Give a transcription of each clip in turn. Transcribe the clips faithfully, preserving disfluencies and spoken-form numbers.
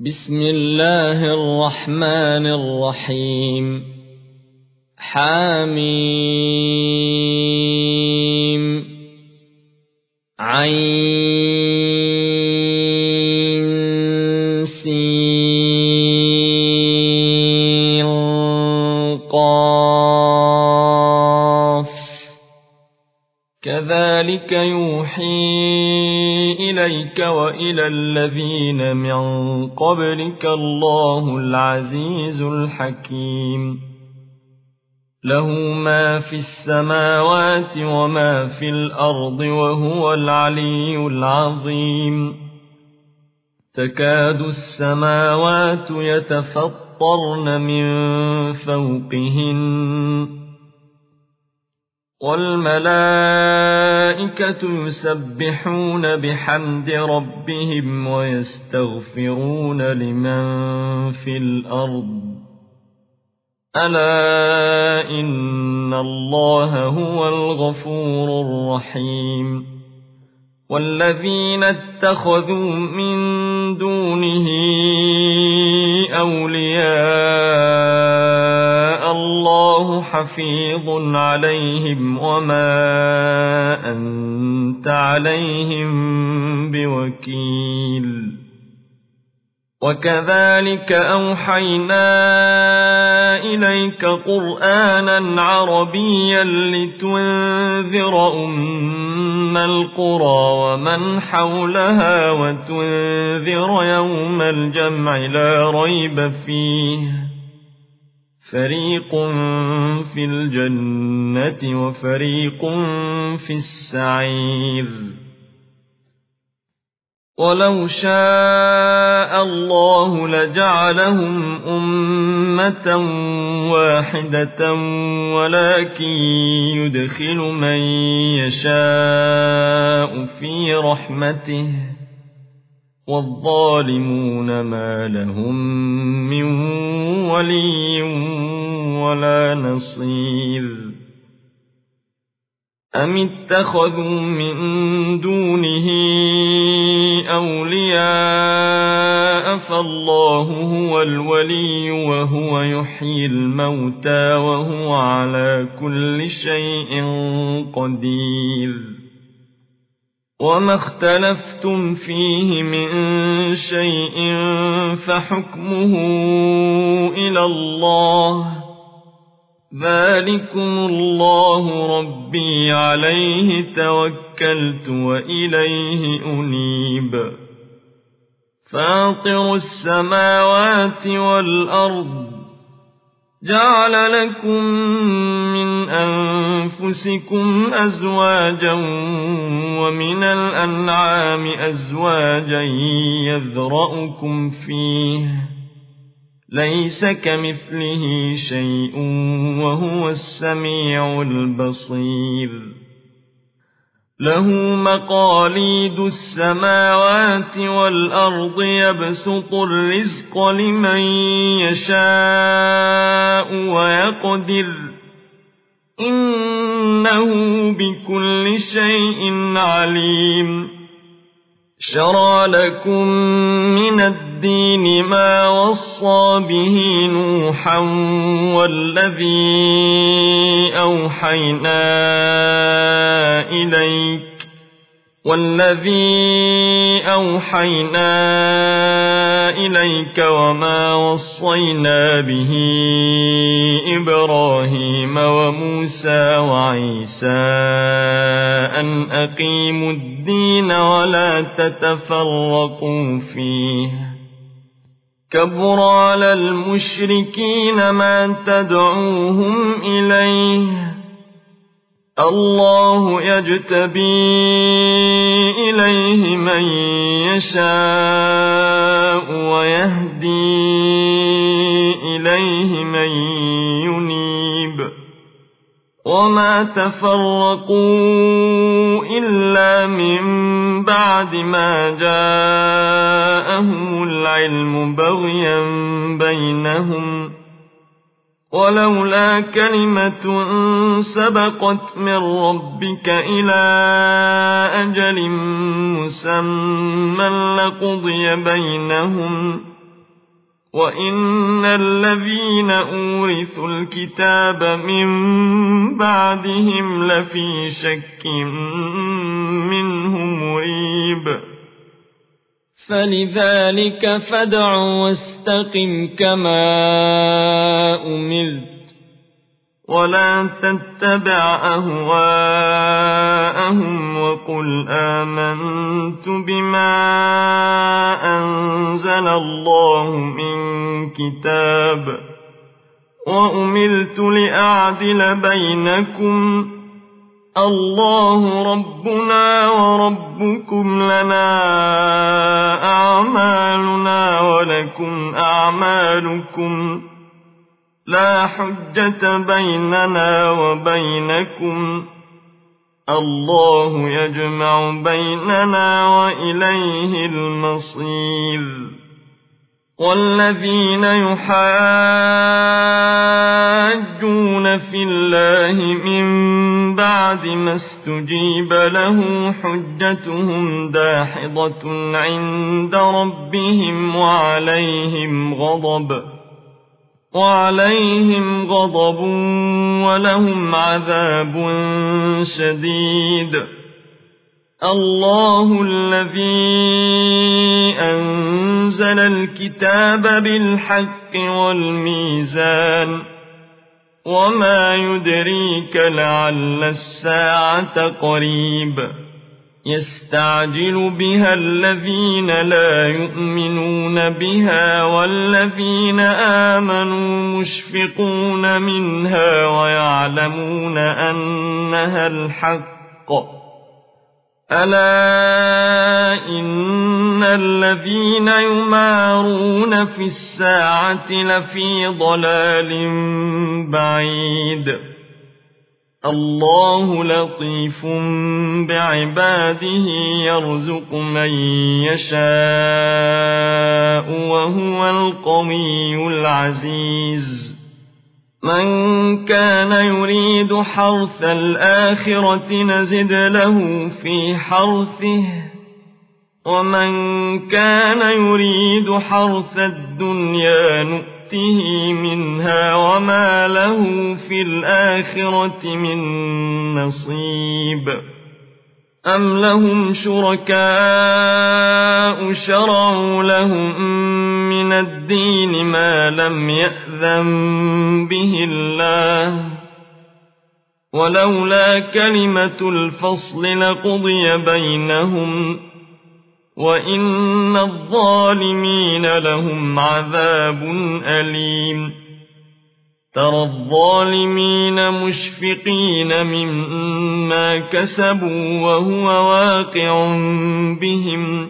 بسم الله الرحمن الرحيم حميم عين سين قاف كذلك يوحي إليك وإلى الذين من قبلك الله العزيز الحكيم له ما في السماوات وما في الأرض وهو العلي العظيم تكاد السماوات يتفطرن من فوقهن والملائكة يسبحون بحمد ربهم ويستغفرون لمن في الأرض ألا إن الله هو الغفور الرحيم والذين اتخذوا من دونه أولياء الله حفيظ عليهم وما أنت عليهم بوكيل وكذلك أوحينا إليك قرآنا عربيا لتنذر أم القرى ومن حولها وتنذر يوم الجمع لا ريب فيه فريق في الجنة وفريق في السعير ولو شاء الله لجعلهم أمة واحدة ولكن يدخل من يشاء في رحمته والظالمون ما لهم من ولي ولا نصير أم اتخذوا من دونه أولياء فالله هو الولي وهو يحيي الموتى وهو على كل شيء قدير وما اختلفتم فيه من شيء فحكمه إلى الله ذلكم الله ربي عليه توكلت وإليه أنيب فاطر السماوات والأرض جعل لكم من أنفسكم أزواجا ومن الأنعام أزواجا يذرأكم فيه ليس كمثله شيء وهو السميع البصير له مقاليد السماوات والأرض يبسط الرزق لمن يشاء ويقدر إنه بكل شيء عليم شرع لكم من الدين ما وصى به نوحا والذي أوحينا إليك والذي أوحينا إليك وما وصينا به إبراهيم وموسى وعيسى أن أقيموا الدين ولا تتفرقوا فيه كبر على المشركين ما تدعوهم إليه الله يجتبي إليه من يشاء ويهدي إليه من ينيب وما تفرقوا إلا من بعد ما جاءهم العلم بغيا بينهم ولولا كلمة سبقت من ربك إلى أجل مسمى لقضي بينهم وإن الذين أورثوا الكتاب من بعدهم لفي شك منه مريب فلذلك فادع واستقم كما أمرت ولا تتبع أهواءهم وقل آمنت بما أنزل الله من كتاب وأمرت لأعدل بينكم الله ربنا وربكم لنا أعمالنا ولكم أعمالكم لا حجة بيننا وبينكم الله يجمع بيننا وإليه المصير والذين يحاجون في الله من بعد ما استجيب له حجتهم داحضة عند ربهم وعليهم غضب وعليهم غضب ولهم عذاب شديد الله الذي أنزل الكتاب بالحق والميزان وما يدريك لعل الساعة قريب يستعجل بها الذين لا يؤمنون بها والذين آمنوا مشفقون منها ويعلمون أنها الحق ألا إن الذين يمارون في الساعة لفي ضلال بعيد الله لطيف بعباده يرزق من يشاء وهو القوي العزيز من كان يريد حرث الآخرة نزد له في حرثه ومن كان يريد حرث الدنيا نؤته منها وما له في الآخرة من نصيب أم لهم شركاء شرعوا لهم من الدين ما لم يأذن به الله ولولا كلمة الفصل لقضي بينهم وإن الظالمين لهم عذاب أليم ترى الظالمين مشفقين مما كسبوا وهو واقع بهم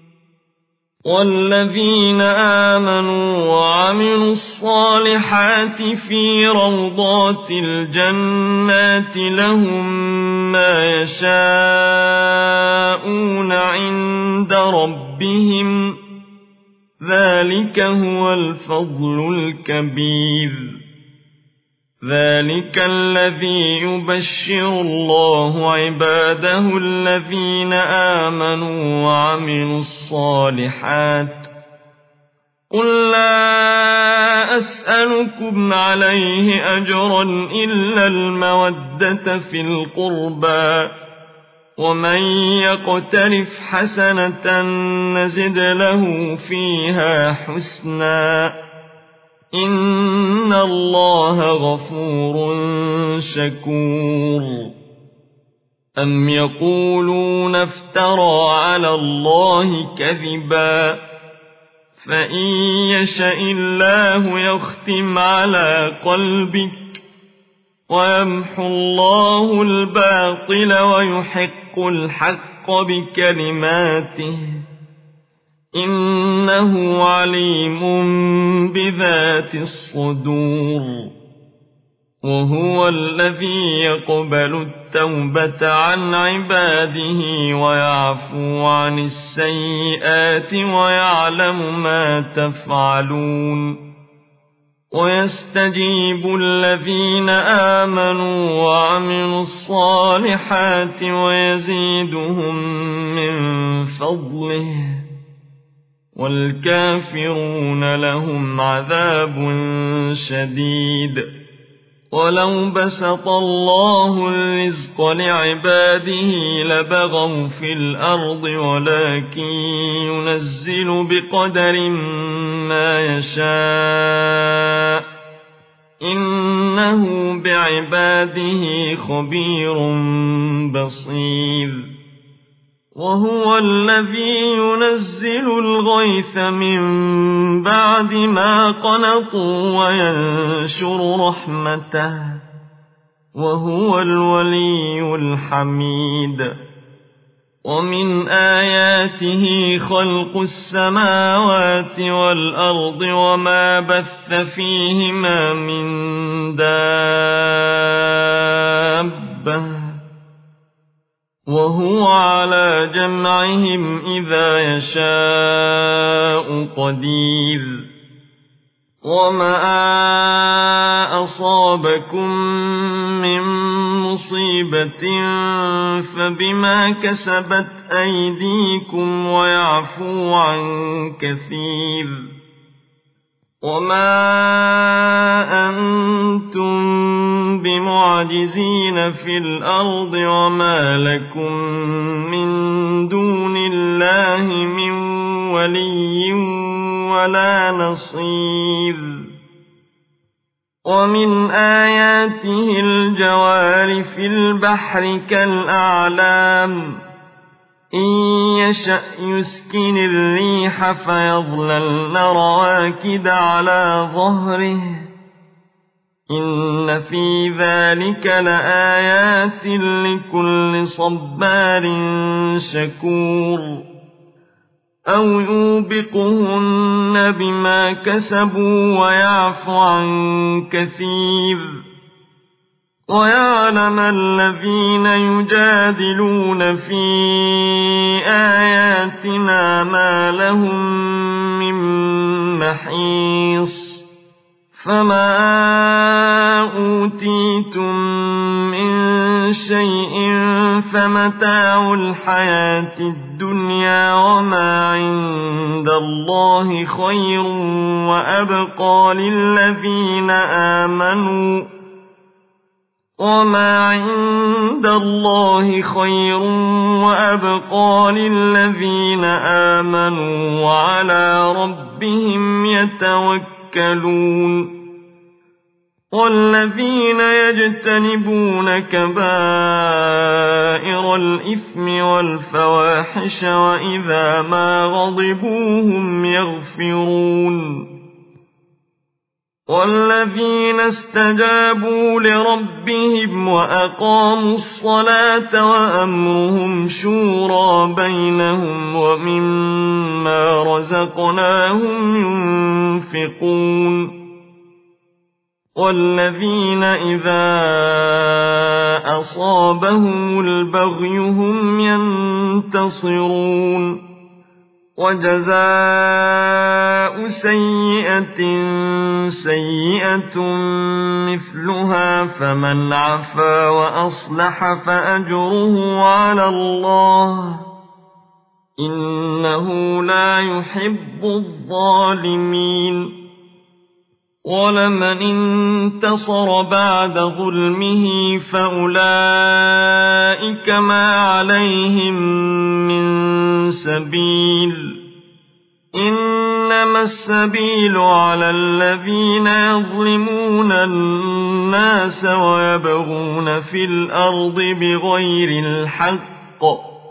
والذين آمنوا وعملوا الصالحات في روضات الجنات لهم ما يشاءون عند ربهم ذلك هو الفضل الكبير ذلك الذي يبشر الله عباده الذين آمنوا وعملوا الصالحات قل لا أسألكم عليه أجرا إلا المودة في القربى ومن يقترف حسنة نزد له فيها حسنا إن الله غفور شكور أم يقولون افترى على الله كذبا فإن يشأ الله يختم على قلبك ويمحو الله الباطل ويحق الحق بكلماته إنه عليم بذات الصدور وهو الذي يقبل التوبة عن عباده ويعفو عن السيئات ويعلم ما تفعلون ويستجيب الذين آمنوا وعملوا الصالحات ويزيدهم من فضله والكافرون لهم عذاب شديد. ولو بسط الله الرزق لعباده لبغوا في الأرض ولكن ينزل بقدر ما يشاء إنه بعباده خبير بصير. وهو الذي ينزل الغيث من بعد ما قنطوا وينشر رحمته وهو الولي الحميد. ومن آياته خلق السماوات والأرض وما بث فيهما من دابة وهو على جمعهم إذا يشاء قدير. وما أصابكم من مصيبة فبما كسبت أيديكم ويعفو عن كثير. وما أنتم بمعجزين في الأرض وما لكم من دون الله من ولي ولا نصير. ومن آياته الجوار في البحر كالأعلام إن يشأ يسكن الريح فيظللن رواكد على ظهره إن في ذلك لآيات لكل صبار شكور. أو يوبقهن بما كسبوا ويعفو عن كثير. ويعلم الذين يجادلون في آياتنا ما لهم من محيص. فما أوتيتم من شيء فمتاع الحياة الدنيا وما عند الله خير وأبقى للذين آمنوا وما عند الله خير وأبقى للذين آمنوا وعلى ربهم يتوكلون. والذين يجتنبون كبائر الإثم والفواحش وإذا ما غضبوا هم يغفرون. والذين استجابوا لربهم وأقاموا الصلاة وأمرهم شورى بينهم ومما رزقناهم ينفقون. والذين إذا أصابهم البغي هم ينتصرون. وجزاء سيئة سيئة مثلها فمن عفا وأصلح فأجره على الله إنه لا يحب الظالمين. ولمن انتصر بعد ظلمه فأولئك ما عليهم من سبيل. إنما السبيل على الذين يظلمون الناس ويبغون في الأرض بغير الحق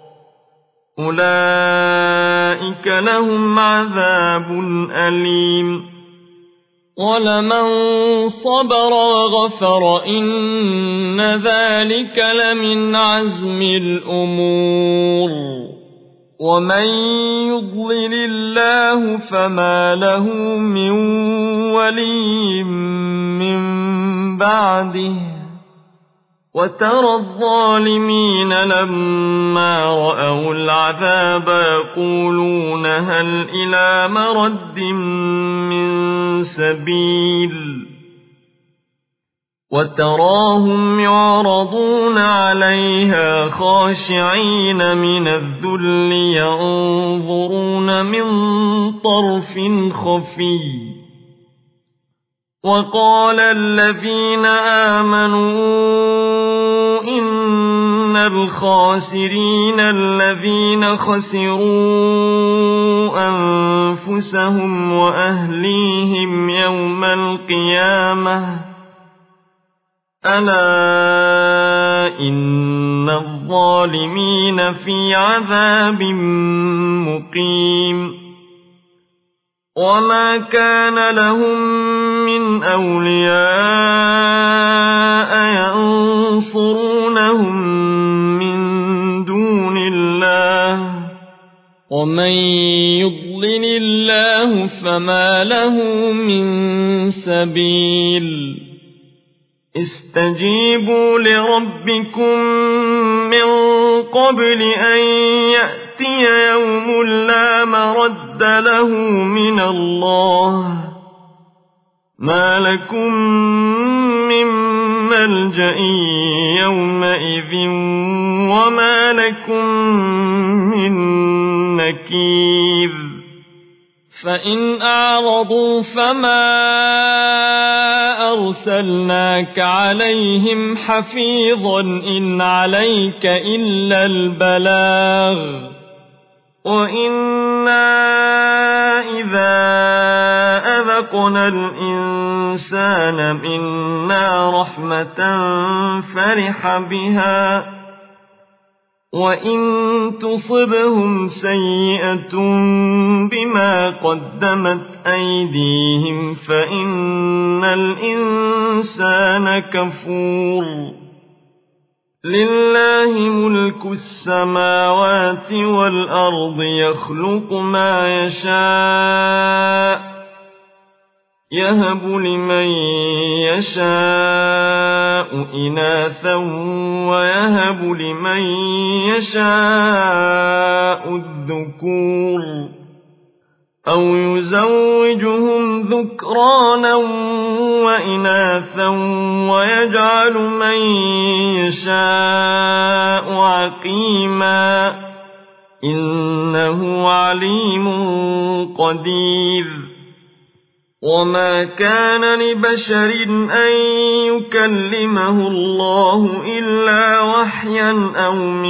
أولئك لهم عذاب أليم. ولمن صبر وغفر إن ذلك لمن عزم الأمور. ومن يضلل الله فما له من ولي من بعده. وترى الظالمين لما رأوا العذاب يقولون هل إلى مرد من سبيل وتراهم يعرضون عليها خاشعين من الذل ينظرون من طرف خفي. وقال الذين آمنوا إن الخاسرين الذين خسروا أنفسهم وأهليهم يوم القيامة ألا إن الظالمين في عذاب مقيم. وما كان لهم من أولياء ينصرونهم من دون الله ومن يضلل الله فما له من سبيل. استجيبوا لربكم من قبل أن يأتي يوم لا مرد له من الله ما لكم من ملجأ يومئذ وما لكم من نكير. فإن أعرضوا فما أرسلناك عليهم حفيظا إن عليك إلا البلاغ وإنا إذا أذقنا الإنسان منا رحمة فرح بها وإن تصبهم سيئة بما قدمت أيديهم فإن الإنسان كفور. لله ملك السماوات والأرض يخلق ما يشاء يهب لمن يشاء إناثا ويهب لمن يشاء الذكور أو يزوجهم ذكرانا وإناثا ويجعل من يشاء عقيما إنه عليم قدير. وما كان لبشر أن يكلمه الله إلا وحيا أو من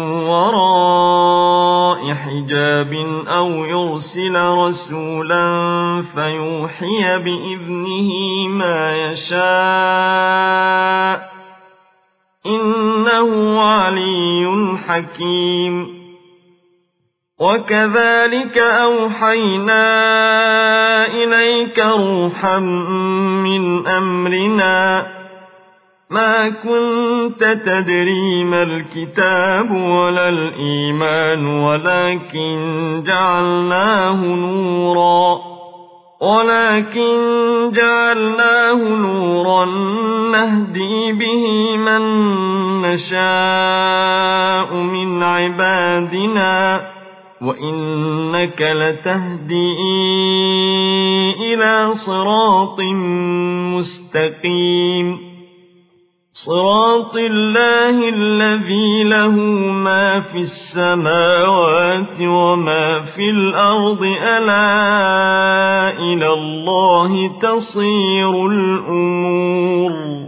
وراء حجاب أو يرسل رسولا فيوحي بإذنه ما يشاء إنه علي حكيم. وكذلك أوحينا إليك روحا من أمرنا ما كنت تدري ما الكتاب ولا الإيمان ولكن جعلناه نورا ولكن جعلناه نورا نهدي به من نشاء من عبادنا وإنك لتهدي إلى صراط مستقيم. صراط الله الذي له ما في السماوات وما في الأرض ألا إلى الله تصير الأمور.